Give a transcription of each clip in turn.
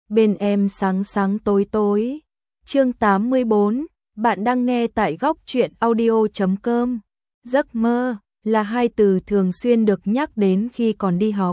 bên em sáng sáng tối tối. Chương 84, bạn đang nghe tại góc truyện audio.com. Giấc mơ là hai từ thường xuyên được nhắc đến khi còn đi học.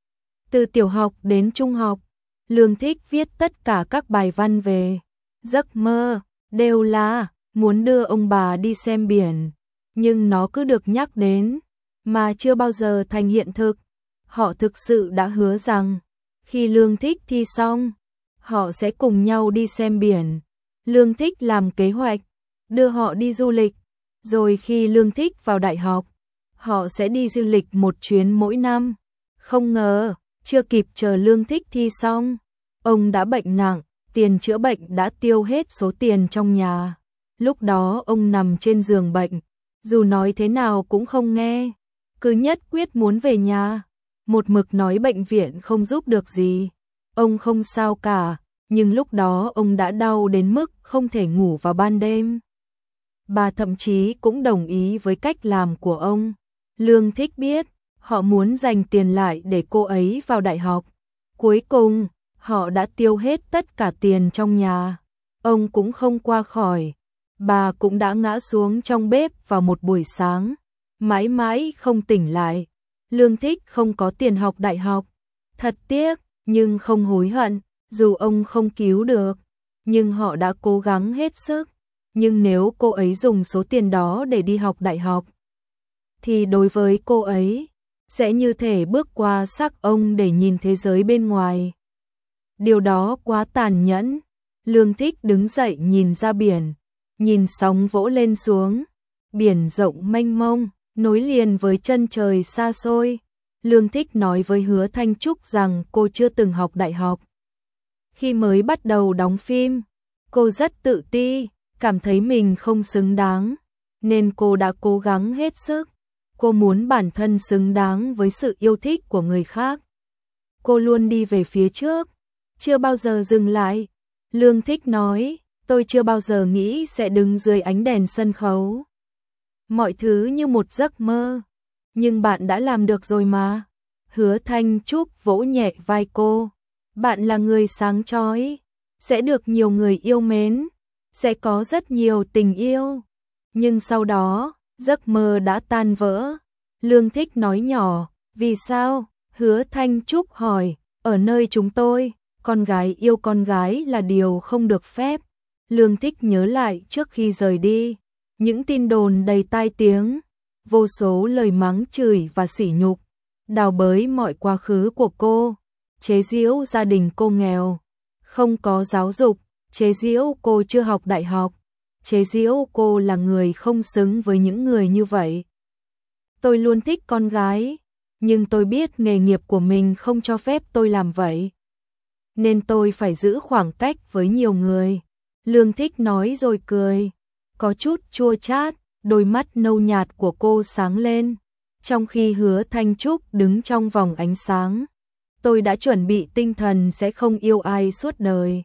Từ tiểu học đến trung học, Lương Thích viết tất cả các bài văn về giấc mơ đều là muốn đưa ông bà đi xem biển, nhưng nó cứ được nhắc đến mà chưa bao giờ thành hiện thực. Họ thực sự đã hứa rằng khi Lương Thích thi xong, họ sẽ cùng nhau đi xem biển. Lương Thích làm kế hoạch đưa họ đi du lịch, rồi khi Lương Thích vào đại học, họ sẽ đi du lịch một chuyến mỗi năm. Không ngờ, chưa kịp chờ Lương Thích thi xong, ông đã bệnh nặng, tiền chữa bệnh đã tiêu hết số tiền trong nhà. Lúc đó ông nằm trên giường bệnh, dù nói thế nào cũng không nghe, cứ nhất quyết muốn về nhà, một mực nói bệnh viện không giúp được gì. Ông không sao cả, nhưng lúc đó ông đã đau đến mức không thể ngủ vào ban đêm. Bà thậm chí cũng đồng ý với cách làm của ông. Lương Thích biết, họ muốn dành tiền lại để cô ấy vào đại học. Cuối cùng, họ đã tiêu hết tất cả tiền trong nhà. Ông cũng không qua khỏi. Bà cũng đã ngã xuống trong bếp vào một buổi sáng, mãi mãi không tỉnh lại. Lương Thích không có tiền học đại học. Thật tiếc, nhưng không hối hận, dù ông không cứu được. Nhưng họ đã cố gắng hết sức. Nhưng nếu cô ấy dùng số tiền đó để đi học đại học, thì đối với cô ấy, sẽ như thể bước qua xác ông để nhìn thế giới bên ngoài. Điều đó quá tàn nhẫn. Lương Thích đứng dậy nhìn ra biển, nhìn sóng vỗ lên xuống. Biển rộng mênh mông, nối liền với chân trời xa xôi. Lương Thích nói với Hứa Thanh Trúc rằng cô chưa từng học đại học. Khi mới bắt đầu đóng phim, cô rất tự ti, cảm thấy mình không xứng đáng, nên cô đã cố gắng hết sức. Cô muốn bản thân xứng đáng với sự yêu thích của người khác. Cô luôn đi về phía trước, chưa bao giờ dừng lại. Lương Thích nói, tôi chưa bao giờ nghĩ sẽ đứng dưới ánh đèn sân khấu. Mọi thứ như một giấc mơ, nhưng bạn đã làm được rồi mà. Hứa Thanh Trúc vỗ nhẹ vai cô. Bạn là người sáng chói, sẽ được nhiều người yêu mến, sẽ có rất nhiều tình yêu. Nhưng sau đó, giấc mơ đã tan vỡ. Lương Thích nói nhỏ, vì sao? Hứa Thanh Trúc hỏi, ở nơi chúng tôi, con gái yêu con gái là điều không được phép. Lương Thích nhớ lại trước khi rời đi, những tin đồn đầy tai tiếng, vô số lời mắng chửi và sỉ nhục, đào bới mọi quá khứ của cô, chế giễu gia đình cô nghèo, không có giáo dục, chế giễu cô chưa học đại học, chế giễu cô là người không xứng với những người như vậy. Tôi luôn thích con gái, nhưng tôi biết nghề nghiệp của mình không cho phép tôi làm vậy, nên tôi phải giữ khoảng cách với nhiều người. Lương Thích nói rồi cười, có chút chua chát, đôi mắt nâu nhạt của cô sáng lên, trong khi Hứa Thanh Trúc đứng trong vòng ánh sáng. Tôi đã chuẩn bị tinh thần sẽ không yêu ai suốt đời.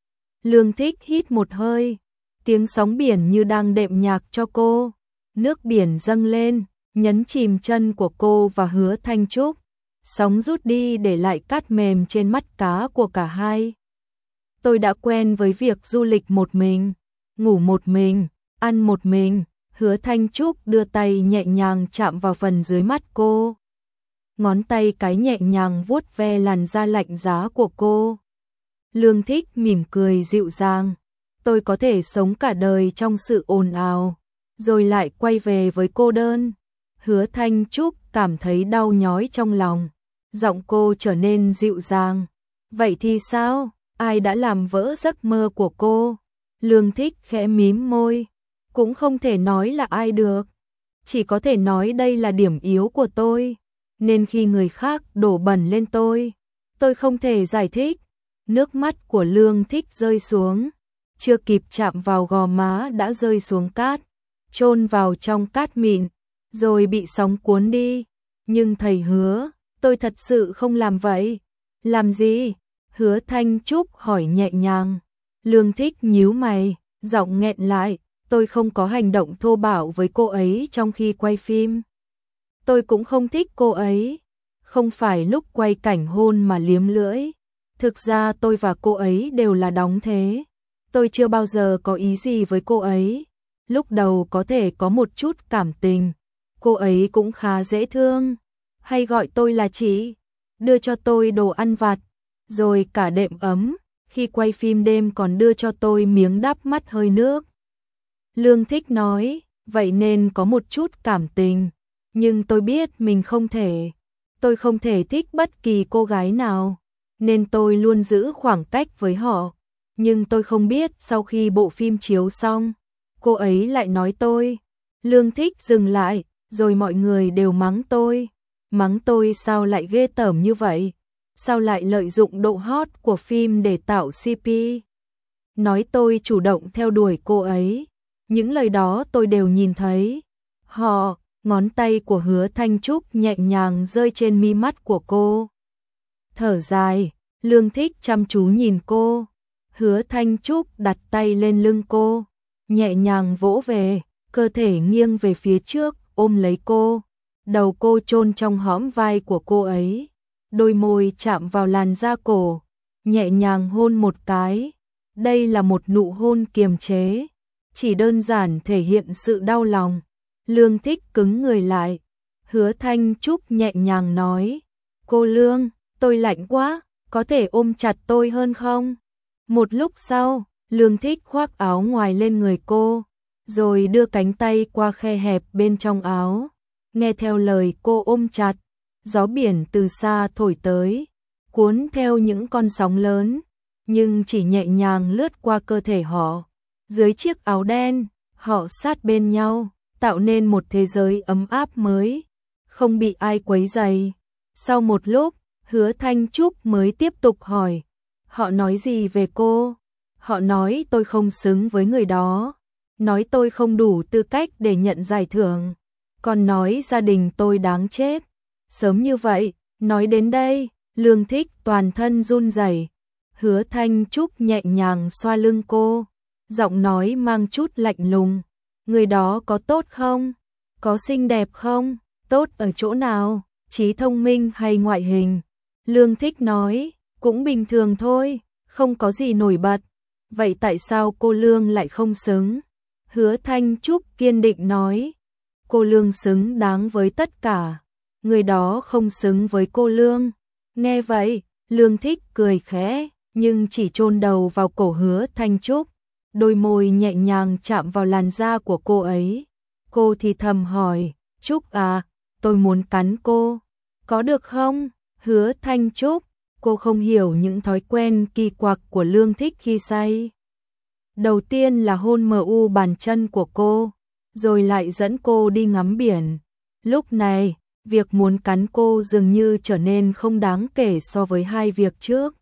Lương Thích hít một hơi, tiếng sóng biển như đang đệm nhạc cho cô. Nước biển dâng lên, nhấn chìm chân của cô và Hứa Thanh Trúc. Sóng rút đi để lại cát mềm trên mắt cá của cả hai. Tôi đã quen với việc du lịch một mình, ngủ một mình, ăn một mình. Hứa Thanh Trúc đưa tay nhẹ nhàng chạm vào phần dưới mắt cô. Ngón tay cái nhẹ nhàng vuốt ve làn da lạnh giá của cô. Lương Thích mỉm cười dịu dàng. Tôi có thể sống cả đời trong sự ồn ào, rồi lại quay về với cô đơn. Hứa Thanh Trúc cảm thấy đau nhói trong lòng. Giọng cô trở nên dịu dàng. Vậy thì sao? Ai đã làm vỡ giấc mơ của cô? Lương Thích khẽ mím môi. Cũng không thể nói là ai được. Chỉ có thể nói đây là điểm yếu của tôi. Nên khi người khác đổ bẩn lên tôi không thể giải thích. Nước mắt của Lương Thích rơi xuống. Chưa kịp chạm vào gò má đã rơi xuống cát, chôn vào trong cát mịn, rồi bị sóng cuốn đi. Nhưng thầy Hứa, tôi thật sự không làm vậy. Làm gì? Hứa Thanh Trúc hỏi nhẹ nhàng. Lương Thích nhíu mày, giọng nghẹn lại. Tôi không có hành động thô bạo với cô ấy trong khi quay phim. Tôi cũng không thích cô ấy. Không phải lúc quay cảnh hôn mà liếm lưỡi. Thực ra tôi và cô ấy đều là đóng thế. Tôi chưa bao giờ có ý gì với cô ấy. Lúc đầu có thể có một chút cảm tình. Cô ấy cũng khá dễ thương. Hay gọi tôi là chị. Đưa cho tôi đồ ăn vặt. Rồi cả đệm ấm. Khi quay phim đêm còn đưa cho tôi miếng đắp mắt hơi nước. Lương Thích nói, vậy nên có một chút cảm tình. Nhưng tôi biết mình không thể. Tôi không thể thích bất kỳ cô gái nào. Nên tôi luôn giữ khoảng cách với họ. Nhưng tôi không biết sau khi bộ phim chiếu xong, cô ấy lại nói tôi. Lương Thích dừng lại, rồi mọi người đều mắng tôi. Mắng tôi sao lại ghê tởm như vậy? Sao lại lợi dụng độ hot của phim để tạo CP? Nói tôi chủ động theo đuổi cô ấy. Những lời đó tôi đều nhìn thấy. Ngón tay của Hứa Thanh Trúc nhẹ nhàng rơi trên mi mắt của cô. Thở dài, Lương Thích chăm chú nhìn cô. Hứa Thanh Trúc đặt tay lên lưng cô, nhẹ nhàng vỗ về, cơ thể nghiêng về phía trước, ôm lấy cô. Đầu cô chôn trong hõm vai của cô ấy. Đôi môi chạm vào làn da cổ, nhẹ nhàng hôn một cái. Đây là một nụ hôn kiềm chế, chỉ đơn giản thể hiện sự đau lòng. Lương Thích cứng người lại. Hứa Thanh Trúc nhẹ nhàng nói, cô Lương, tôi lạnh quá, có thể ôm chặt tôi hơn không? Một lúc sau, Lương Thích khoác áo ngoài lên người cô, rồi đưa cánh tay qua khe hẹp bên trong áo. Nghe theo lời cô ôm chặt, gió biển từ xa thổi tới, cuốn theo những con sóng lớn, nhưng chỉ nhẹ nhàng lướt qua cơ thể họ. Dưới chiếc áo đen, họ sát bên nhau, tạo nên một thế giới ấm áp mới, không bị ai quấy rầy. Sau một lúc, Hứa Thanh Trúc mới tiếp tục hỏi, họ nói gì về cô? Họ nói tôi không xứng với người đó, nói tôi không đủ tư cách để nhận giải thưởng, còn nói gia đình tôi đáng chết. Sớm như vậy, nói đến đây, Lương Thích toàn thân run rẩy. Hứa Thanh Trúc nhẹ nhàng xoa lưng cô, giọng nói mang chút lạnh lùng. Người đó có tốt không? Có xinh đẹp không? Tốt ở chỗ nào? Trí thông minh hay ngoại hình? Lương Thích nói, cũng bình thường thôi, không có gì nổi bật. Vậy tại sao cô Lương lại không xứng? Hứa Thanh Trúc kiên định nói, cô Lương xứng đáng với tất cả. Người đó không xứng với cô Lương. Nghe vậy, Lương Thích cười khẽ, nhưng chỉ chôn đầu vào cổ Hứa Thanh Trúc. Đôi môi nhẹ nhàng chạm vào làn da của cô ấy. Cô thì thầm hỏi, Trúc à, tôi muốn cắn cô. Có được không? Hứa Thanh Trúc, cô không hiểu những thói quen kỳ quặc của Lương Thích khi say. Đầu tiên là hôn mờ u bàn chân của cô, rồi lại dẫn cô đi ngắm biển. Lúc này, việc muốn cắn cô dường như trở nên không đáng kể so với hai việc trước.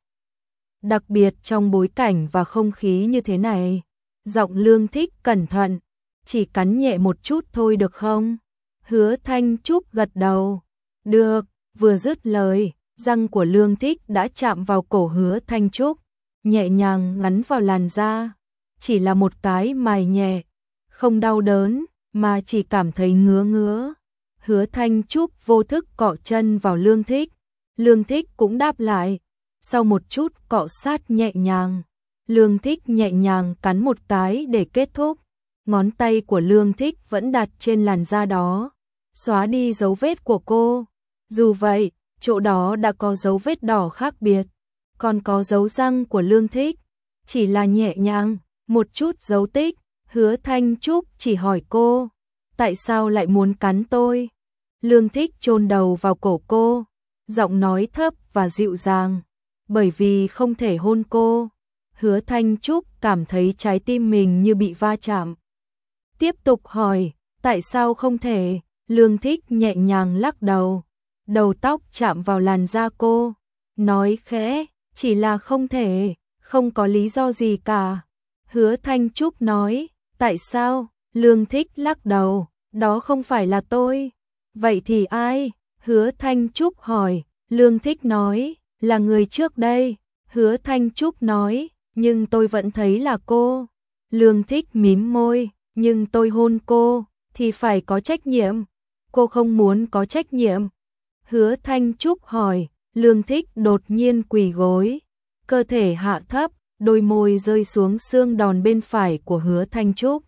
Đặc biệt trong bối cảnh và không khí như thế này. Giọng Lương Thích cẩn thận, chỉ cắn nhẹ một chút thôi được không? Hứa Thanh Trúc gật đầu. Được, vừa dứt lời, răng của Lương Thích đã chạm vào cổ Hứa Thanh Trúc, nhẹ nhàng ngắn vào làn da. Chỉ là một cái mài nhẹ, không đau đớn, mà chỉ cảm thấy ngứa ngứa. Hứa Thanh Trúc vô thức cọ chân vào Lương Thích. Lương Thích cũng đáp lại. Sau một chút cọ sát nhẹ nhàng, Lương Thích nhẹ nhàng cắn một cái để kết thúc. Ngón tay của Lương Thích vẫn đặt trên làn da đó, xóa đi dấu vết của cô. Dù vậy, chỗ đó đã có dấu vết đỏ khác biệt, còn có dấu răng của Lương Thích. Chỉ là nhẹ nhàng, một chút dấu tích. Hứa Thanh Trúc chỉ hỏi cô, tại sao lại muốn cắn tôi? Lương Thích chôn đầu vào cổ cô, giọng nói thấp và dịu dàng, bởi vì không thể hôn cô. Hứa Thanh Trúc cảm thấy trái tim mình như bị va chạm. Tiếp tục hỏi, tại sao không thể? Lương Thích nhẹ nhàng lắc đầu, đầu tóc chạm vào làn da cô, nói khẽ, chỉ là không thể, không có lý do gì cả. Hứa Thanh Trúc nói, tại sao? Lương Thích lắc đầu, đó không phải là tôi. Vậy thì ai? Hứa Thanh Trúc hỏi. Lương Thích nói, là người trước đây. Hứa Thanh Trúc nói, nhưng tôi vẫn thấy là cô. Lương Thích mím môi, nhưng tôi hôn cô, thì phải có trách nhiệm. Cô không muốn có trách nhiệm. Hứa Thanh Trúc hỏi. Lương Thích đột nhiên quỳ gối, cơ thể hạ thấp, đôi môi rơi xuống xương đòn bên phải của Hứa Thanh Trúc.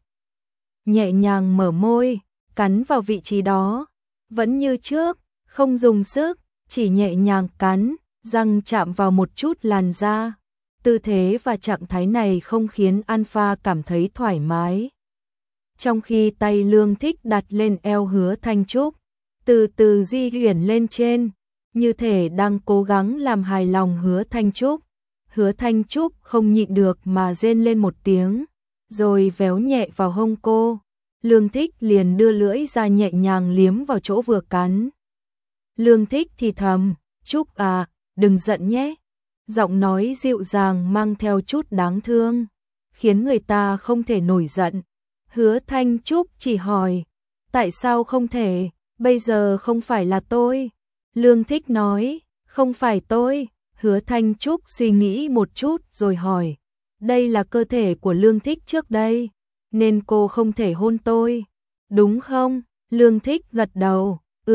Nhẹ nhàng mở môi, cắn vào vị trí đó, vẫn như trước, không dùng sức, chỉ nhẹ nhàng cắn, răng chạm vào một chút làn da. Tư thế và trạng thái này không khiến Alpha cảm thấy thoải mái. Trong khi tay Lương Thích đặt lên eo Hứa Thanh Trúc, từ từ di chuyển lên trên, như thể đang cố gắng làm hài lòng Hứa Thanh Trúc. Hứa Thanh Trúc không nhịn được mà rên lên một tiếng, rồi véo nhẹ vào hông cô. Lương Thích liền đưa lưỡi ra nhẹ nhàng liếm vào chỗ vừa cắn. Lương Thích thì thầm, Trúc à, đừng giận nhé. Giọng nói dịu dàng mang theo chút đáng thương, khiến người ta không thể nổi giận. Hứa Thanh Trúc chỉ hỏi, tại sao không thể, bây giờ không phải là tôi. Lương Thích nói, không phải tôi. Hứa Thanh Trúc suy nghĩ một chút rồi hỏi, đây là cơ thể của Lương Thích trước đây, nên cô không thể hôn tôi, đúng không? Lương Thích gật đầu,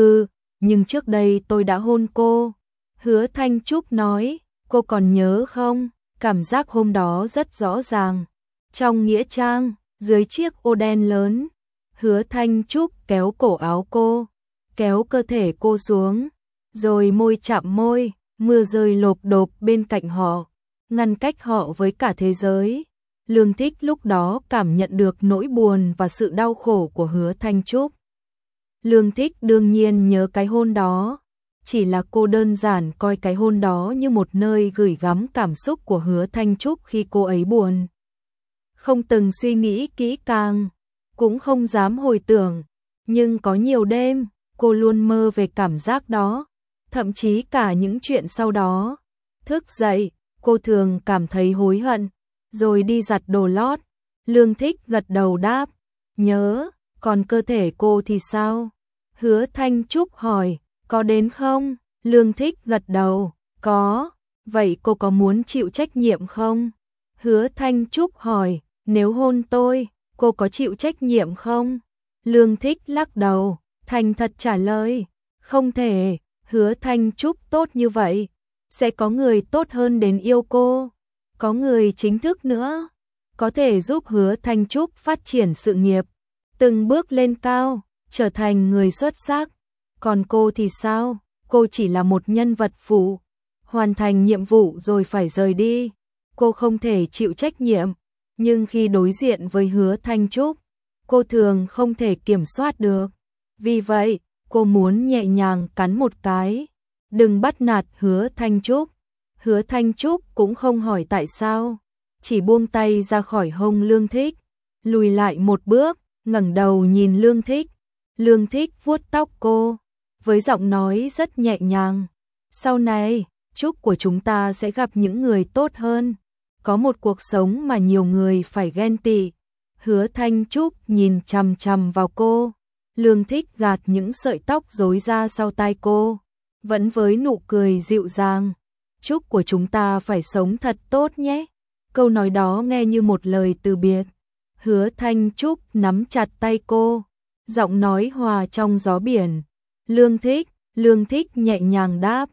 nhưng trước đây tôi đã hôn cô. Hứa Thanh Trúc nói, cô còn nhớ không? Cảm giác hôm đó rất rõ ràng. Trong nghĩa trang, dưới chiếc ô đen lớn, Hứa Thanh Trúc kéo cổ áo cô, kéo cơ thể cô xuống, rồi môi chạm môi, mưa rơi lộp độp bên cạnh họ, ngăn cách họ với cả thế giới. Lương Thích lúc đó cảm nhận được nỗi buồn và sự đau khổ của Hứa Thanh Trúc. Lương Thích đương nhiên nhớ cái hôn đó, chỉ là cô đơn giản coi cái hôn đó như một nơi gửi gắm cảm xúc của Hứa Thanh Trúc khi cô ấy buồn. Không từng suy nghĩ kỹ càng, cũng không dám hồi tưởng, nhưng có nhiều đêm, cô luôn mơ về cảm giác đó, thậm chí cả những chuyện sau đó. Thức dậy, cô thường cảm thấy hối hận, rồi đi giặt đồ lót. Lương Thích gật đầu đáp, nhớ, còn cơ thể cô thì sao? Hứa Thanh Trúc hỏi, có đến không? Lương Thích gật đầu, có, vậy cô có muốn chịu trách nhiệm không? Hứa Thanh Trúc hỏi, nếu hôn tôi, cô có chịu trách nhiệm không? Lương Thích lắc đầu, thành thật trả lời, không thể. Hứa Thanh Trúc tốt như vậy, sẽ có người tốt hơn đến yêu cô, có người chính thức nữa, có thể giúp Hứa Thanh Trúc phát triển sự nghiệp, từng bước lên cao, trở thành người xuất sắc. Còn cô thì sao? Cô chỉ là một nhân vật phụ, hoàn thành nhiệm vụ rồi phải rời đi. Cô không thể chịu trách nhiệm, nhưng khi đối diện với Hứa Thanh Trúc, cô thường không thể kiểm soát được. Vì vậy, cô muốn nhẹ nhàng cắn một cái, đừng bắt nạt Hứa Thanh Trúc. Hứa Thanh Trúc cũng không hỏi tại sao, chỉ buông tay ra khỏi hông Lương Thích, lùi lại một bước, ngẩng đầu nhìn Lương Thích. Lương Thích vuốt tóc cô, với giọng nói rất nhẹ nhàng. Sau này, Trúc của chúng ta sẽ gặp những người tốt hơn, có một cuộc sống mà nhiều người phải ghen tị. Hứa Thanh Trúc nhìn chằm chằm vào cô. Lương Thích gạt những sợi tóc rối ra sau tai cô, vẫn với nụ cười dịu dàng. Trúc của chúng ta phải sống thật tốt nhé. Câu nói đó nghe như một lời từ biệt. Hứa Thanh Trúc nắm chặt tay cô, giọng nói hòa trong gió biển. Lương Thích nhẹ nhàng đáp,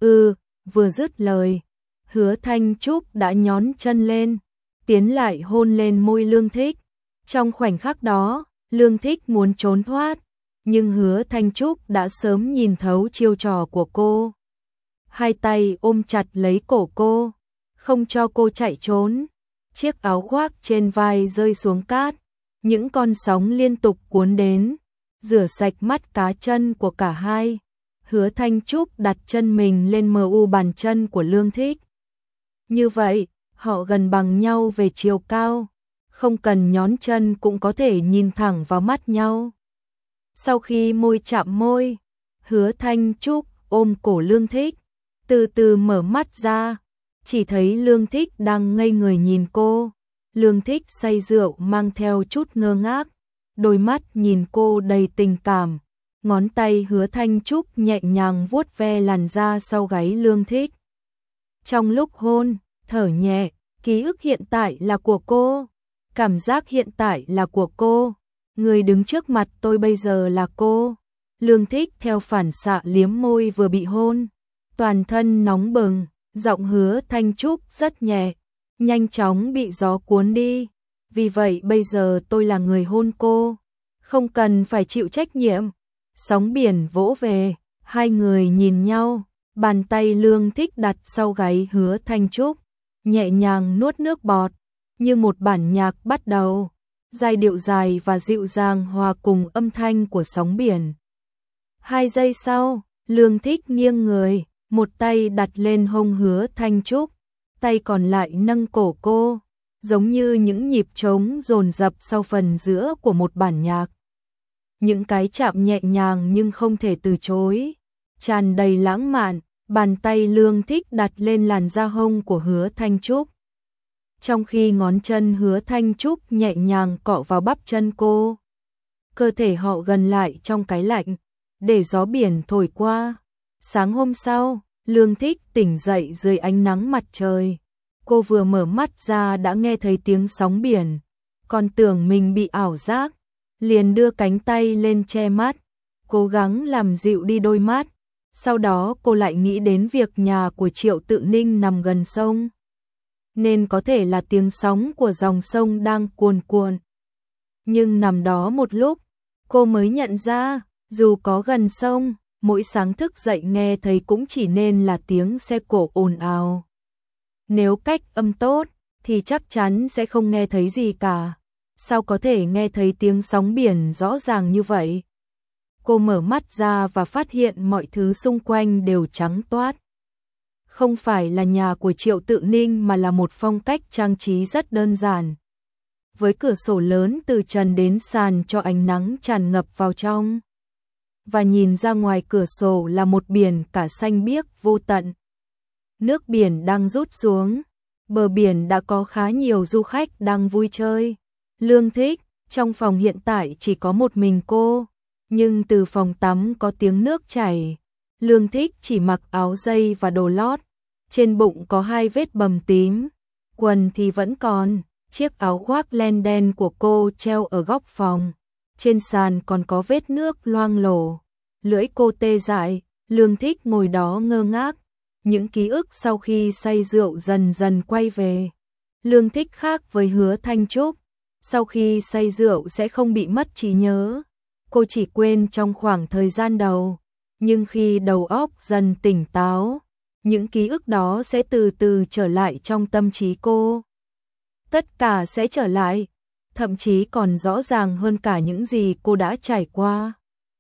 vừa dứt lời, Hứa Thanh Trúc đã nhón chân lên, tiến lại hôn lên môi Lương Thích. Trong khoảnh khắc đó, Lương Thích muốn trốn thoát, nhưng Hứa Thanh Trúc đã sớm nhìn thấu chiêu trò của cô. Hai tay ôm chặt lấy cổ cô, không cho cô chạy trốn. Chiếc áo khoác trên vai rơi xuống cát, những con sóng liên tục cuốn đến, rửa sạch mắt cá chân của cả hai. Hứa Thanh Trúc đặt chân mình lên mu bàn chân của Lương Thích. Như vậy, họ gần bằng nhau về chiều cao, không cần nhón chân cũng có thể nhìn thẳng vào mắt nhau. Sau khi môi chạm môi, Hứa Thanh Trúc ôm cổ Lương Thích, từ từ mở mắt ra, chỉ thấy Lương Thích đang ngây người nhìn cô. Lương Thích say rượu mang theo chút ngơ ngác, đôi mắt nhìn cô đầy tình cảm. Ngón tay Hứa Thanh Trúc nhẹ nhàng vuốt ve làn da sau gáy Lương Thích. Trong lúc hôn, thở nhẹ, ký ức hiện tại là của cô, cảm giác hiện tại là của cô, người đứng trước mặt tôi bây giờ là cô. Lương Thích theo phản xạ liếm môi vừa bị hôn, toàn thân nóng bừng, Giọng Hứa Thanh Trúc rất nhẹ, nhanh chóng bị gió cuốn đi. Vì vậy bây giờ tôi là người hôn cô, không cần phải chịu trách nhiệm. Sóng biển vỗ về, hai người nhìn nhau, bàn tay Lương Thích đặt sau gáy Hứa Thanh Trúc, nhẹ nhàng nuốt nước bọt, như một bản nhạc bắt đầu. Giai điệu dài và dịu dàng hòa cùng âm thanh của sóng biển. 2 giây sau, Lương Thích nghiêng người, một tay đặt lên hông Hứa Thanh Trúc, tay còn lại nâng cổ cô, giống như những nhịp trống dồn dập sau phần giữa của một bản nhạc. Những cái chạm nhẹ nhàng nhưng không thể từ chối, tràn đầy lãng mạn, bàn tay Lương Thích đặt lên làn da hông của Hứa Thanh Trúc. Trong khi ngón chân Hứa Thanh Trúc nhẹ nhàng cọ vào bắp chân cô. Cơ thể họ gần lại trong cái lạnh, để gió biển thổi qua. Sáng hôm sau, Lương Thích tỉnh dậy dưới ánh nắng mặt trời. Cô vừa mở mắt ra đã nghe thấy tiếng sóng biển, còn tưởng mình bị ảo giác, liền đưa cánh tay lên che mắt, cố gắng làm dịu đi đôi mắt. Sau đó cô lại nghĩ đến việc nhà của Triệu Tự Ninh nằm gần sông, nên có thể là tiếng sóng của dòng sông đang cuồn cuộn. Nhưng nằm đó một lúc, cô mới nhận ra, dù có gần sông, mỗi sáng thức dậy nghe thấy cũng chỉ nên là tiếng xe cộ ồn ào. Nếu cách âm tốt, thì chắc chắn sẽ không nghe thấy gì cả. Sao có thể nghe thấy tiếng sóng biển rõ ràng như vậy? Cô mở mắt ra và phát hiện mọi thứ xung quanh đều trắng toát. Không phải là nhà của Triệu Tự Ninh mà là một phong cách trang trí rất đơn giản. Với cửa sổ lớn từ trần đến sàn cho ánh nắng tràn ngập vào trong. Và nhìn ra ngoài cửa sổ là một biển cả xanh biếc vô tận. Nước biển đang rút xuống, bờ biển đã có khá nhiều du khách đang vui chơi. Lương Thích, trong phòng hiện tại chỉ có một mình cô, nhưng từ phòng tắm có tiếng nước chảy. Lương Thích chỉ mặc áo dây và đồ lót, trên bụng có 2 vết bầm tím, quần thì vẫn còn, chiếc áo khoác len đen của cô treo ở góc phòng, trên sàn còn có vết nước loang lổ. Lưỡi cô tê dại, Lương Thích ngồi đó ngơ ngác, những ký ức sau khi say rượu dần dần quay về. Lương Thích khác với Hứa Thanh Trúc, sau khi say rượu sẽ không bị mất trí nhớ, cô chỉ quên trong khoảng thời gian đầu, nhưng khi đầu óc dần tỉnh táo, những ký ức đó sẽ từ từ trở lại trong tâm trí cô. Tất cả sẽ trở lại, thậm chí còn rõ ràng hơn cả những gì cô đã trải qua.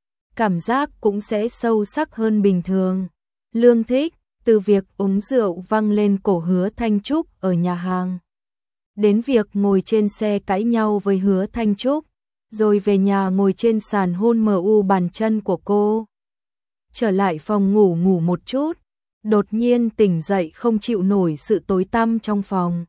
Cảm giác cũng sẽ sâu sắc hơn bình thường. Lương Thích, từ việc uống rượu văng lên cổ Hứa Thanh Trúc ở nhà hàng, đến việc ngồi trên xe cãi nhau với Hứa Thanh Trúc, rồi về nhà ngồi trên sàn hôn mờ u bàn chân của cô. Trở lại phòng ngủ ngủ một chút, đột nhiên tỉnh dậy không chịu nổi sự tối tăm trong phòng.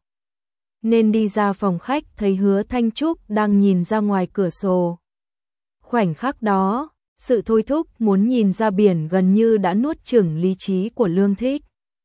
Nên đi ra phòng khách thấy Hứa Thanh Trúc đang nhìn ra ngoài cửa sổ. Khoảnh khắc đó, sự thôi thúc muốn nhìn ra biển gần như đã nuốt chửng lý trí của Lương Thích.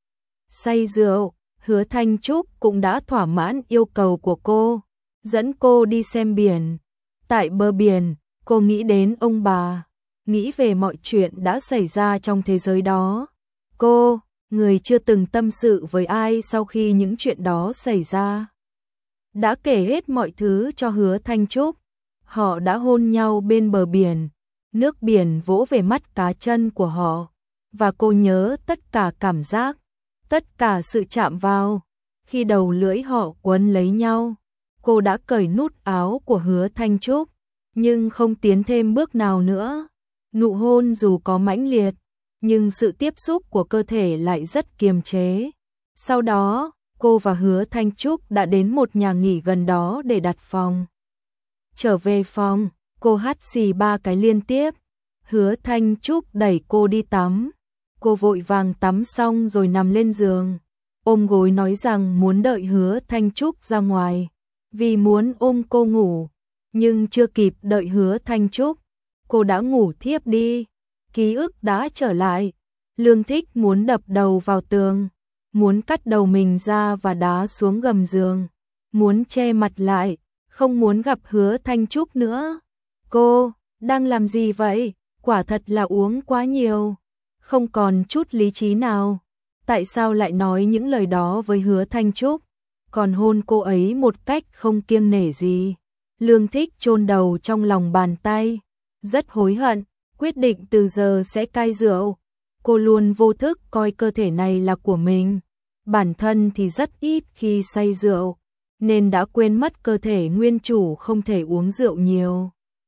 Say rượu, Hứa Thanh Trúc cũng đã thỏa mãn yêu cầu của cô, dẫn cô đi xem biển. Tại bờ biển, cô nghĩ đến ông bà, nghĩ về mọi chuyện đã xảy ra trong thế giới đó. Cô, người chưa từng tâm sự với ai sau khi những chuyện đó xảy ra, đã kể hết mọi thứ cho Hứa Thanh Trúc. Họ đã hôn nhau bên bờ biển, nước biển vỗ về mắt cá chân của họ, và cô nhớ tất cả cảm giác, tất cả sự chạm vào. Khi đầu lưỡi họ quấn lấy nhau, cô đã cởi nút áo của Hứa Thanh Trúc, nhưng không tiến thêm bước nào nữa. Nụ hôn dù có mãnh liệt, nhưng sự tiếp xúc của cơ thể lại rất kiềm chế. Sau đó, cô và Hứa Thanh Trúc đã đến một nhà nghỉ gần đó để đặt phòng. Trở về phòng, cô hắt xì 3 cái liên tiếp. Hứa Thanh Trúc đẩy cô đi tắm. Cô vội vàng tắm xong rồi nằm lên giường, ôm gối nói rằng muốn đợi Hứa Thanh Trúc ra ngoài, vì muốn ôm cô ngủ. Nhưng chưa kịp đợi Hứa Thanh Trúc, cô đã ngủ thiếp đi. Ký ức đã trở lại. Lương Thích muốn đập đầu vào tường, muốn cắt đầu mình ra và đá xuống gầm giường, muốn che mặt lại, không muốn gặp Hứa Thanh Trúc nữa. Cô đang làm gì vậy? Quả thật là uống quá nhiều, không còn chút lý trí nào. Tại sao lại nói những lời đó với Hứa Thanh Trúc, còn hôn cô ấy một cách không kiêng nể gì? Lương Thích chôn đầu trong lòng bàn tay, rất hối hận, quyết định từ giờ sẽ cai rượu. Cô luôn vô thức coi cơ thể này là của mình, bản thân thì rất ít khi say rượu, nên đã quên mất cơ thể nguyên chủ không thể uống rượu nhiều.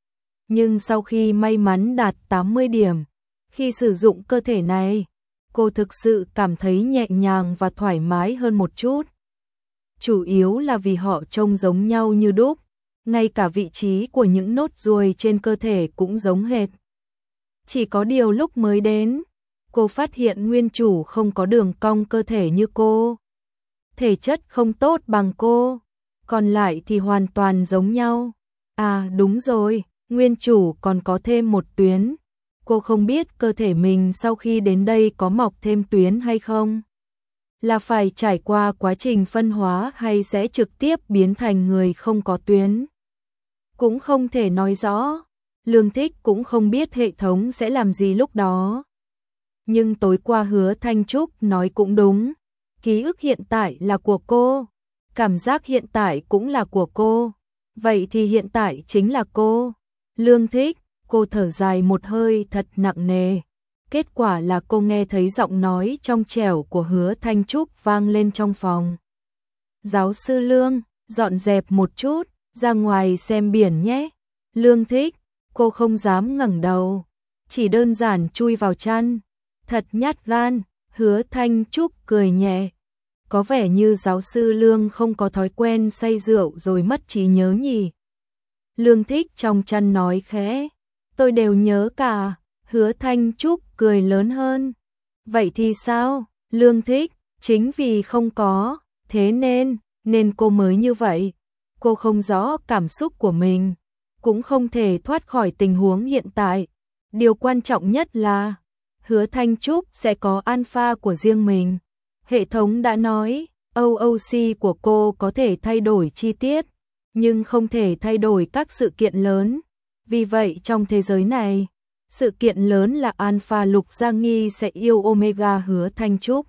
Nhưng sau khi may mắn đạt 80 điểm, khi sử dụng cơ thể này, cô thực sự cảm thấy nhẹ nhàng và thoải mái hơn một chút. Chủ yếu là vì họ trông giống nhau như đúc, ngay cả vị trí của những nốt ruồi trên cơ thể cũng giống hệt. Chỉ có điều lúc mới đến, cô phát hiện nguyên chủ không có đường cong cơ thể như cô. Thể chất không tốt bằng cô, còn lại thì hoàn toàn giống nhau. À đúng rồi, nguyên chủ còn có thêm một tuyến. Cô không biết cơ thể mình sau khi đến đây có mọc thêm tuyến hay không. Là phải trải qua quá trình phân hóa hay sẽ trực tiếp biến thành người không có tuyến. Cũng không thể nói rõ, Lương Thích cũng không biết hệ thống sẽ làm gì lúc đó. Nhưng tối qua Hứa Thanh Trúc nói cũng đúng, ký ức hiện tại là của cô, cảm giác hiện tại cũng là của cô, vậy thì hiện tại chính là cô. Lương Thích, cô thở dài một hơi thật nặng nề. Kết quả là cô nghe thấy giọng nói trong trẻo của Hứa Thanh Trúc vang lên trong phòng. Giáo sư Lương, dọn dẹp một chút, ra ngoài xem biển nhé. Lương Thích, cô không dám ngẩng đầu, chỉ đơn giản chui vào chăn. Thật nhát gan, Hứa Thanh Trúc cười nhẹ. Có vẻ như giáo sư Lương không có thói quen say rượu rồi mất trí nhớ nhỉ. Lương Thích trong chăn nói khẽ, tôi đều nhớ cả. Hứa Thanh Trúc cười lớn hơn. Vậy thì sao? Lương Thích, chính vì không có, thế nên cô mới như vậy. Cô không rõ cảm xúc của mình, cũng không thể thoát khỏi tình huống hiện tại. Điều quan trọng nhất là Hứa Thanh Trúc sẽ có alpha của riêng mình. Hệ thống đã nói, OOC của cô có thể thay đổi chi tiết, nhưng không thể thay đổi các sự kiện lớn. Vì vậy trong thế giới này, sự kiện lớn là Alpha Lục Gia Nghi sẽ yêu Omega Hứa Thanh Trúc.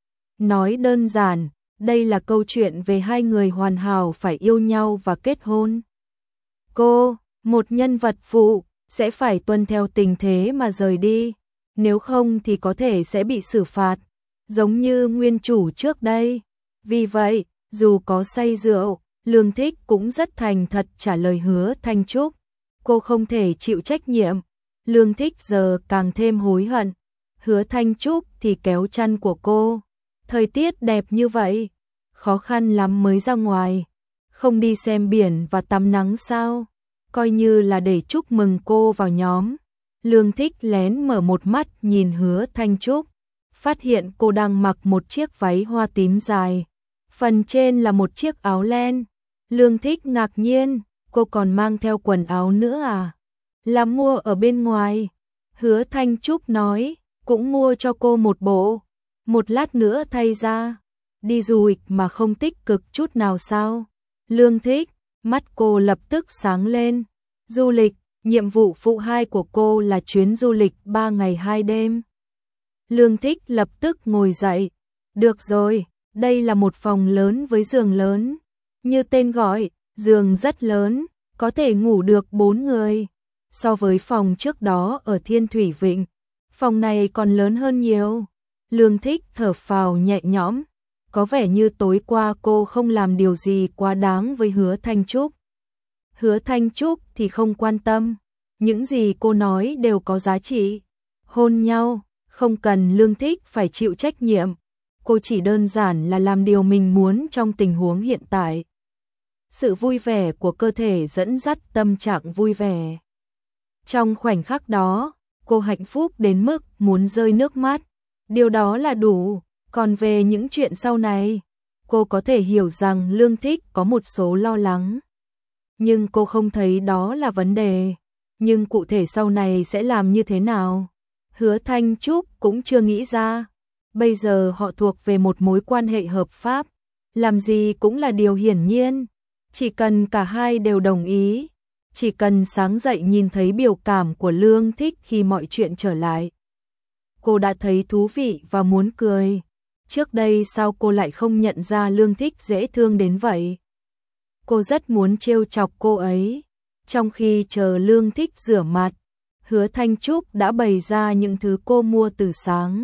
Nói đơn giản, đây là câu chuyện về hai người hoàn hảo phải yêu nhau và kết hôn. Cô, một nhân vật phụ, sẽ phải tuân theo tình thế mà rời đi, nếu không thì có thể sẽ bị xử phạt, giống như nguyên chủ trước đây. Vì vậy, dù có say rượu, Lương Thích cũng rất thành thật trả lời Hứa Thanh Trúc. Cô không thể chịu trách nhiệm. Lương Thích giờ càng thêm hối hận. Hứa Thanh Trúc thì kéo chăn của cô. Thời tiết đẹp như vậy, khó khăn lắm mới ra ngoài. Không đi xem biển và tắm nắng sao? Coi như là để chúc mừng cô vào nhóm. Lương Thích lén mở một mắt nhìn Hứa Thanh Trúc, phát hiện cô đang mặc một chiếc váy hoa tím dài. Phần trên là một chiếc áo len. Lương Thích ngạc nhiên, cô còn mang theo quần áo nữa à? Là mua ở bên ngoài. Hứa Thanh Trúc nói, cũng mua cho cô một bộ. Một lát nữa thay ra. Đi du lịch mà không tích cực chút nào sao? Lương Thích, mắt cô lập tức sáng lên. Du lịch, nhiệm vụ phụ 2 của cô là chuyến du lịch 3 ngày 2 đêm. Lương Thích lập tức ngồi dậy. Được rồi, đây là một phòng lớn với giường lớn. Như tên gọi, giường rất lớn, có thể ngủ được 4 người. So với phòng trước đó ở Thiên Thủy Vịnh, phòng này còn lớn hơn nhiều. Lương Thích thở phào nhẹ nhõm, có vẻ như tối qua cô không làm điều gì quá đáng với Hứa Thanh Trúc. Hứa Thanh Trúc thì không quan tâm, những gì cô nói đều có giá trị. Hôn nhau, không cần Lương Thích phải chịu trách nhiệm, cô chỉ đơn giản là làm điều mình muốn trong tình huống hiện tại. Sự vui vẻ của cơ thể dẫn dắt tâm trạng vui vẻ. Trong khoảnh khắc đó, cô hạnh phúc đến mức muốn rơi nước mắt. Điều đó là đủ, còn về những chuyện sau này, cô có thể hiểu rằng Lương Thích có một số lo lắng. Nhưng cô không thấy đó là vấn đề. Nhưng cụ thể sau này sẽ làm như thế nào? Hứa Thanh Trúc cũng chưa nghĩ ra. Bây giờ họ thuộc về một mối quan hệ hợp pháp, làm gì cũng là điều hiển nhiên. Chỉ cần cả hai đều đồng ý, chỉ cần sáng dậy nhìn thấy biểu cảm của Lương Thích khi mọi chuyện trở lại, cô đã thấy thú vị và muốn cười. Trước đây sao cô lại không nhận ra Lương Thích dễ thương đến vậy? Cô rất muốn trêu chọc cô ấy. Trong khi chờ Lương Thích rửa mặt, Hứa Thanh Trúc đã bày ra những thứ cô mua từ sáng.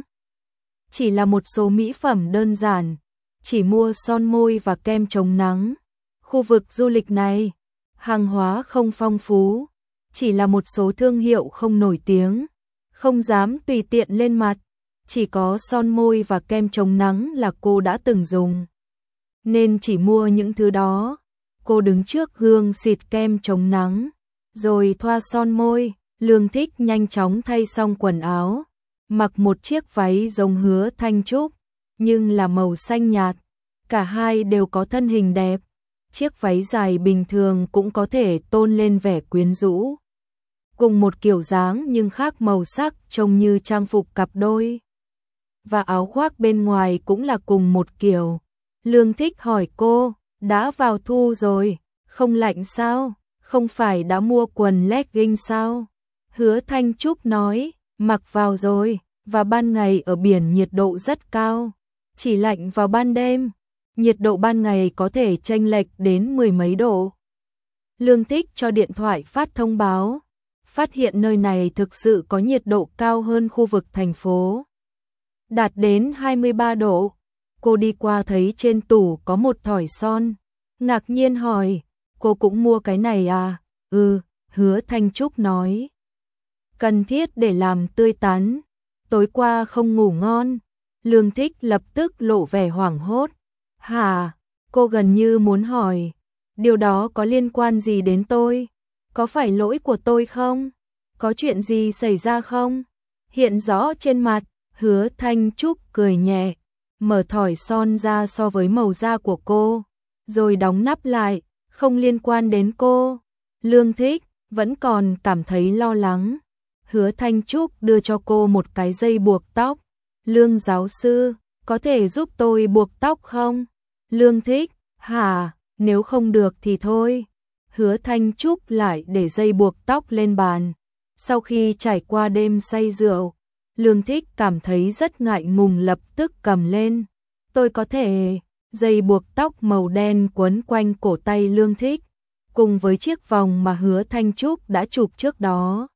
Chỉ là một số mỹ phẩm đơn giản, chỉ mua son môi và kem chống nắng. Khu vực du lịch này, hàng hóa không phong phú, chỉ là một số thương hiệu không nổi tiếng, không dám tùy tiện lên mặt. Chỉ có son môi và kem chống nắng là cô đã từng dùng, nên chỉ mua những thứ đó. Cô đứng trước gương xịt kem chống nắng, rồi thoa son môi. Lương Thích nhanh chóng thay xong quần áo, mặc một chiếc váy giống Hứa Thanh Trúc, nhưng là màu xanh nhạt. Cả hai đều có thân hình đẹp, chiếc váy dài bình thường cũng có thể tôn lên vẻ quyến rũ. Cùng một kiểu dáng nhưng khác màu sắc, trông như trang phục cặp đôi. Và áo khoác bên ngoài cũng là cùng một kiểu. Lương Thích hỏi cô, đã vào thu rồi, không lạnh sao? Không phải đã mua quần legging sao? Hứa Thanh Trúc nói, mặc vào rồi, và ban ngày ở biển nhiệt độ rất cao, chỉ lạnh vào ban đêm, nhiệt độ ban ngày có thể chênh lệch đến 10 mấy độ. Lương Thích cho điện thoại phát thông báo, phát hiện nơi này thực sự có nhiệt độ cao hơn khu vực thành phố, đạt đến 23 độ. Cô đi qua thấy trên tủ có một thỏi son, ngạc nhiên hỏi, cô cũng mua cái này à? Ừ, Hứa Thanh Trúc nói. Cần thiết để làm tươi tắn. Tối qua không ngủ ngon. Lương Thích lập tức lộ vẻ hoảng hốt. Hả? Cô gần như muốn hỏi, điều đó có liên quan gì đến tôi? Có phải lỗi của tôi không? Có chuyện gì xảy ra không? Hiện rõ trên mặt, Hứa Thanh Trúc cười nhẹ, mở thỏi son ra so với màu da của cô, rồi đóng nắp lại, không liên quan đến cô. Lương Thích vẫn còn cảm thấy lo lắng. Hứa Thanh Trúc đưa cho cô một cái dây buộc tóc. Lương giáo sư, có thể giúp tôi buộc tóc không? Lương Thích, hả, nếu không được thì thôi. Hứa Thanh Trúc lại để dây buộc tóc lên bàn. Sau khi trải qua đêm say rượu, Lương Thích cảm thấy rất ngại ngùng, lập tức cầm lên. Tôi có thể. Dây buộc tóc màu đen quấn quanh cổ tay Lương Thích, cùng với chiếc vòng mà Hứa Thanh Trúc đã chụp trước đó.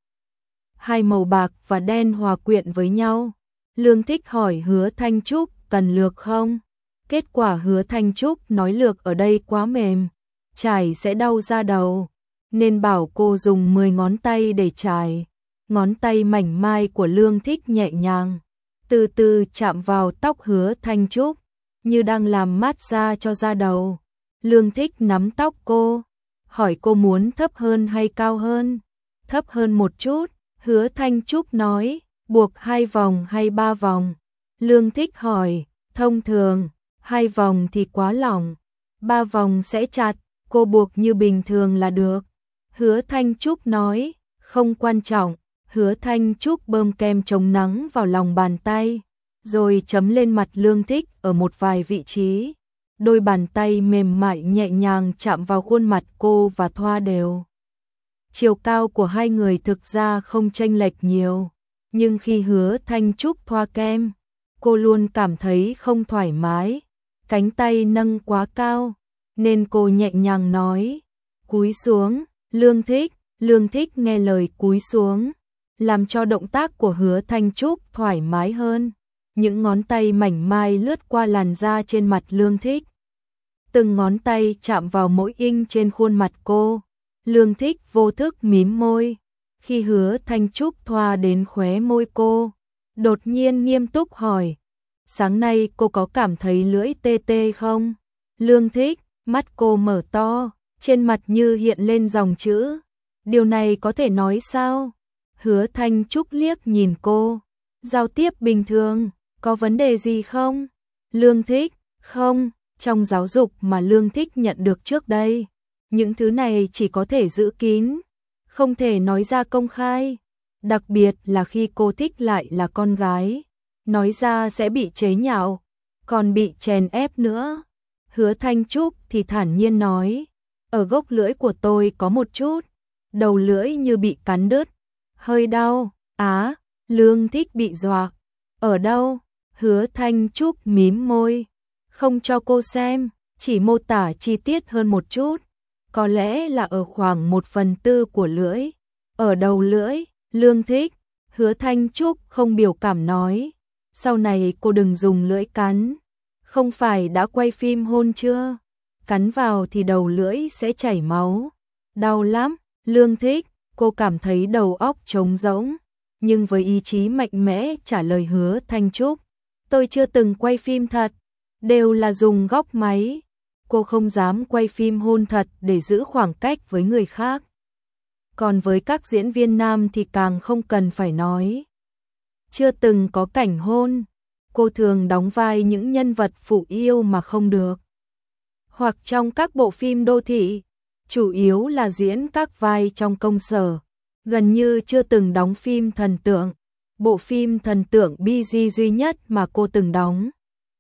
Hai màu bạc và đen hòa quyện với nhau. Lương Thích hỏi Hứa Thanh Trúc cần lược không? Kết quả Hứa Thanh Trúc nói lược ở đây quá mềm, trải sẽ đau da đầu, nên bảo cô dùng 10 ngón tay để trải. Ngón tay mảnh mai của Lương Thích nhẹ nhàng, từ từ chạm vào tóc Hứa Thanh Trúc, như đang làm massage cho da đầu. Lương Thích nắm tóc cô, hỏi cô muốn thấp hơn hay cao hơn? Thấp hơn một chút. Hứa Thanh Trúc nói, buộc 2 vòng hay 3 vòng? Lương Thích hỏi, thông thường, 2 vòng thì quá lỏng, 3 vòng sẽ chặt, cô buộc như bình thường là được. Hứa Thanh Trúc nói, không quan trọng. Hứa Thanh Trúc bơm kem chống nắng vào lòng bàn tay, rồi chấm lên mặt Lương Thích ở một vài vị trí. Đôi bàn tay mềm mại nhẹ nhàng chạm vào khuôn mặt cô và thoa đều. Chiều cao của hai người thực ra không chênh lệch nhiều, nhưng khi Hứa Thanh Trúc thoa kem, cô luôn cảm thấy không thoải mái, cánh tay nâng quá cao, nên cô nhẹ nhàng nói, cúi xuống. Lương Thích nghe lời cúi xuống, làm cho động tác của Hứa Thanh Trúc thoải mái hơn. Những ngón tay mảnh mai lướt qua làn da trên mặt Lương Thích, từng ngón tay chạm vào mỗi inch trên khuôn mặt cô. Lương Thích vô thức mím môi. Khi Hứa Thanh Trúc thoa đến khóe môi cô, đột nhiên nghiêm túc hỏi, sáng nay cô có cảm thấy lưỡi tê tê không? Lương Thích, mắt cô mở to, trên mặt như hiện lên dòng chữ, điều này có thể nói sao? Hứa Thanh Trúc liếc nhìn cô, giao tiếp bình thường, có vấn đề gì không? Lương Thích, không, trong giáo dục mà Lương Thích nhận được trước đây, những thứ này chỉ có thể giữ kín, không thể nói ra công khai, đặc biệt là khi cô thích lại là con gái, nói ra sẽ bị chế nhạo, còn bị chèn ép nữa. Hứa Thanh Trúc thì thản nhiên nói, ở gốc lưỡi của tôi có một chút, đầu lưỡi như bị cắn đứt, hơi đau. Á, Lương Thích bị dọa. Ở đâu? Hứa Thanh Trúc mím môi, không cho cô xem, chỉ mô tả chi tiết hơn một chút, có lẽ là ở khoảng 1/4 của lưỡi, ở đầu lưỡi. Lương Thích, Hứa Thanh Trúc không biểu cảm nói, sau này cô đừng dùng lưỡi cắn, không phải đã quay phim hôn chưa? Cắn vào thì đầu lưỡi sẽ chảy máu, đau lắm. Lương Thích, cô cảm thấy đầu óc trống rỗng, nhưng với ý chí mạnh mẽ trả lời Hứa Thanh Trúc, tôi chưa từng quay phim thật, đều là dùng góc máy. Cô không dám quay phim hôn thật để giữ khoảng cách với người khác. Còn với các diễn viên nam thì càng không cần phải nói. Chưa từng có cảnh hôn, cô thường đóng vai những nhân vật phụ yêu mà không được. Hoặc trong các bộ phim đô thị, chủ yếu là diễn các vai trong công sở, gần như chưa từng đóng phim thần tượng. Bộ phim thần tượng BG duy nhất mà cô từng đóng,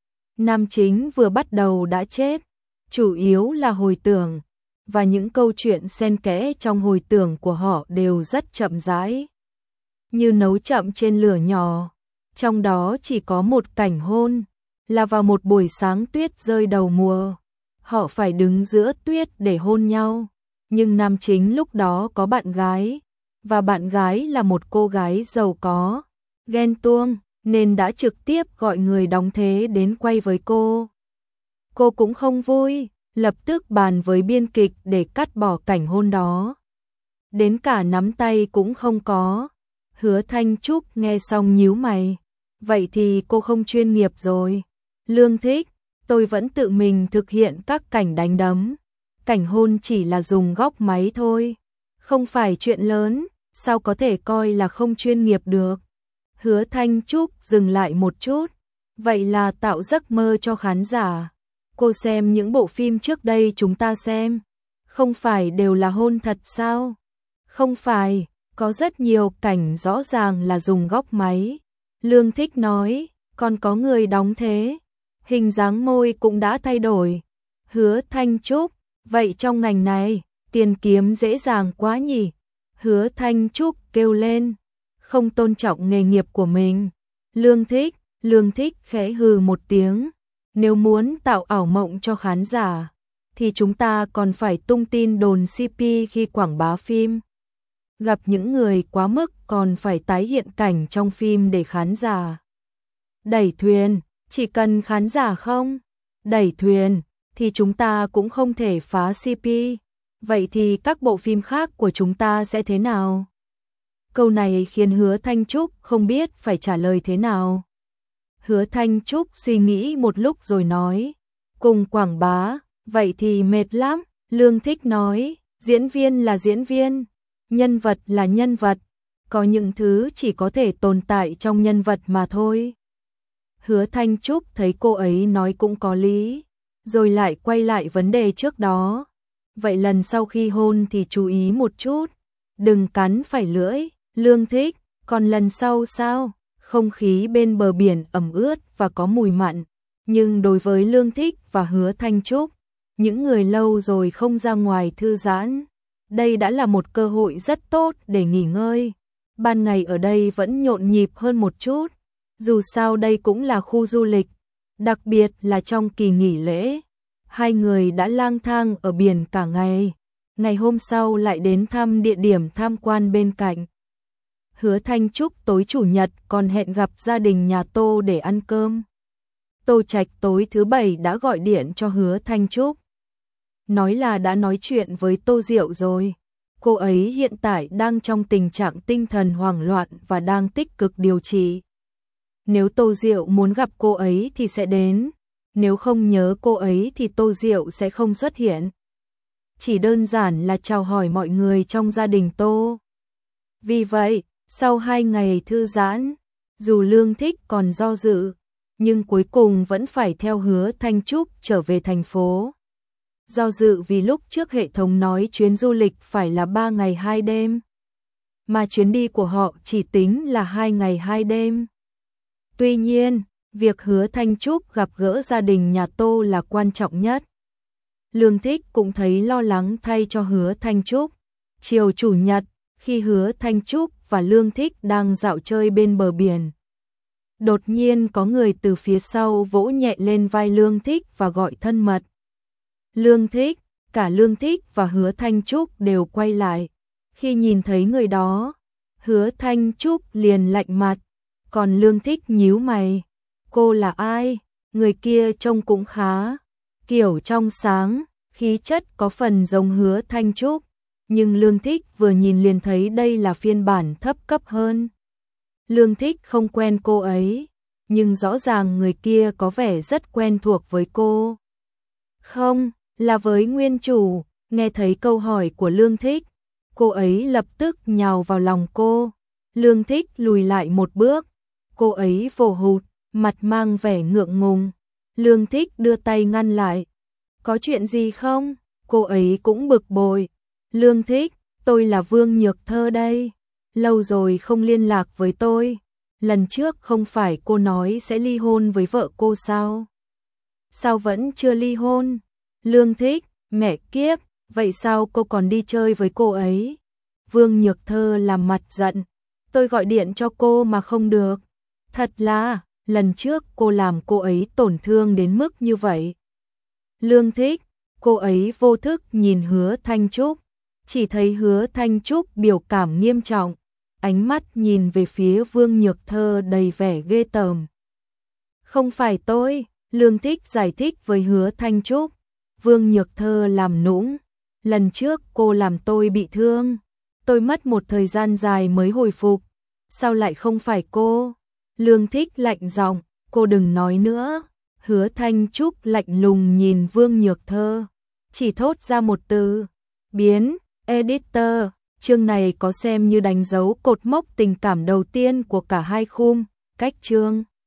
nam chính vừa bắt đầu đã chết, chủ yếu là hồi tưởng, và những câu chuyện xen kẽ trong hồi tưởng của họ đều rất chậm rãi, như nấu chậm trên lửa nhỏ. Trong đó chỉ có một cảnh hôn, là vào một buổi sáng tuyết rơi đầu mùa. Họ phải đứng giữa tuyết để hôn nhau, nhưng nam chính lúc đó có bạn gái, và bạn gái là một cô gái giàu có, ghen tuông, nên đã trực tiếp gọi người đóng thế đến quay với cô. Cô cũng không vui, lập tức bàn với biên kịch để cắt bỏ cảnh hôn đó. Đến cả nắm tay cũng không có. Hứa Thanh Trúc nghe xong nhíu mày. Vậy thì cô không chuyên nghiệp rồi. Lương Thích, tôi vẫn tự mình thực hiện các cảnh đánh đấm. Cảnh hôn chỉ là dùng góc máy thôi. Không phải chuyện lớn, sao có thể coi là không chuyên nghiệp được. Hứa Thanh Trúc dừng lại một chút. Vậy là tạo giấc mơ cho khán giả. Cô xem những bộ phim trước đây chúng ta xem, không phải đều là hôn thật sao? Không phải, có rất nhiều cảnh rõ ràng là dùng góc máy. Lương Thích nói, còn có người đóng thế, hình dáng môi cũng đã thay đổi. Hứa Thanh Trúc, vậy trong ngành này, tiền kiếm dễ dàng quá nhỉ? Hứa Thanh Trúc kêu lên, không tôn trọng nghề nghiệp của mình. Lương Thích khẽ hừ một tiếng. Nếu muốn tạo ảo mộng cho khán giả, thì chúng ta còn phải tung tin đồn CP khi quảng bá phim. Gặp những người quá mức còn phải tái hiện cảnh trong phim để khán giả. Đẩy thuyền, chỉ cần khán giả không đẩy thuyền, thì chúng ta cũng không thể phá CP. Vậy thì các bộ phim khác của chúng ta sẽ thế nào? Câu này khiến Hứa Thanh Trúc không biết phải trả lời thế nào. Hứa Thanh Trúc suy nghĩ một lúc rồi nói, cùng quảng bá, vậy thì mệt lắm. Lương Thích nói, diễn viên là diễn viên, nhân vật là nhân vật, có những thứ chỉ có thể tồn tại trong nhân vật mà thôi. Hứa Thanh Trúc thấy cô ấy nói cũng có lý, rồi lại quay lại vấn đề trước đó. Vậy lần sau khi hôn thì chú ý một chút, đừng cắn phải lưỡi. Lương Thích, còn lần sau sao? Không khí bên bờ biển ẩm ướt và có mùi mặn, nhưng đối với Lương Thích và Hứa Thanh Trúc, những người lâu rồi không ra ngoài thư giãn, đây đã là một cơ hội rất tốt để nghỉ ngơi. Ban ngày ở đây vẫn nhộn nhịp hơn một chút, dù sao đây cũng là khu du lịch, đặc biệt là trong kỳ nghỉ lễ. Hai người đã lang thang ở biển cả ngày, ngày hôm sau lại đến thăm địa điểm tham quan bên cạnh. Hứa Thanh Trúc tối chủ nhật còn hẹn gặp gia đình nhà Tô để ăn cơm. Tô Trạch tối thứ Bảy đã gọi điện cho Hứa Thanh Trúc, nói là đã nói chuyện với Tô Diệu rồi. Cô ấy hiện tại đang trong tình trạng tinh thần hoảng loạn và đang tích cực điều trị. Nếu Tô Diệu muốn gặp cô ấy thì sẽ đến, nếu không nhớ cô ấy thì Tô Diệu sẽ không xuất hiện. Chỉ đơn giản là chào hỏi mọi người trong gia đình Tô. Vì vậy, sau 2 ngày thư giãn, dù Lương Thích còn do dự, nhưng cuối cùng vẫn phải theo Hứa Thanh Trúc trở về thành phố. Do dự vì lúc trước hệ thống nói chuyến du lịch phải là 3 ngày 2 đêm, mà chuyến đi của họ chỉ tính là 2 ngày 2 đêm. Tuy nhiên, việc Hứa Thanh Trúc gặp gỡ gia đình nhà Tô là quan trọng nhất. Lương Thích cũng thấy lo lắng thay cho Hứa Thanh Trúc. Chiều chủ nhật, khi Hứa Thanh Trúc và Lương Thích đang dạo chơi bên bờ biển, Đột nhiên có người từ phía sau vỗ nhẹ lên vai Lương Thích và gọi thân mật. Lương Thích, cả Lương Thích và Hứa Thanh Trúc đều quay lại. Khi nhìn thấy người đó, Hứa Thanh Trúc liền lạnh mặt, còn Lương Thích nhíu mày. Cô là ai? Người kia trông cũng khá, kiểu trong sáng, khí chất có phần giống Hứa Thanh Trúc, nhưng Lương Thích vừa nhìn liền thấy đây là phiên bản thấp cấp hơn. Lương Thích không quen cô ấy, nhưng rõ ràng người kia có vẻ rất quen thuộc với cô. Không, là với nguyên chủ. Nghe thấy câu hỏi của Lương Thích, cô ấy lập tức nhào vào lòng cô. Lương Thích lùi lại một bước, cô ấy vồ hụt, mặt mang vẻ ngượng ngùng. Lương Thích đưa tay ngăn lại. Có chuyện gì không? Cô ấy cũng bực bội. Lương Thích, tôi là Vương Nhược Thơ đây. Lâu rồi không liên lạc với tôi. Lần trước không phải cô nói sẽ ly hôn với vợ cô sao? Sao vẫn chưa ly hôn? Lương Thích, mẹ kiếp, vậy sao cô còn đi chơi với cô ấy? Vương Nhược Thơ làm mặt giận. Tôi gọi điện cho cô mà không được. Thật là, lần trước cô làm cô ấy tổn thương đến mức như vậy. Lương Thích, cô ấy vô thức nhìn Hứa Thanh Trúc, chỉ thấy Hứa Thanh Trúc biểu cảm nghiêm trọng, ánh mắt nhìn về phía Vương Nhược Thơ đầy vẻ ghê tởm. Không phải tôi, Lương Thích giải thích với Hứa Thanh Trúc. Vương Nhược Thơ làm nũng, lần trước cô làm tôi bị thương, tôi mất một thời gian dài mới hồi phục, sao lại không phải cô? Lương Thích lạnh giọng, cô đừng nói nữa. Hứa Thanh Trúc lạnh lùng nhìn Vương Nhược Thơ, chỉ thốt ra một từ, biến. Editor, chương này có xem như đánh dấu cột mốc tình cảm đầu tiên của cả hai khung, cách chương.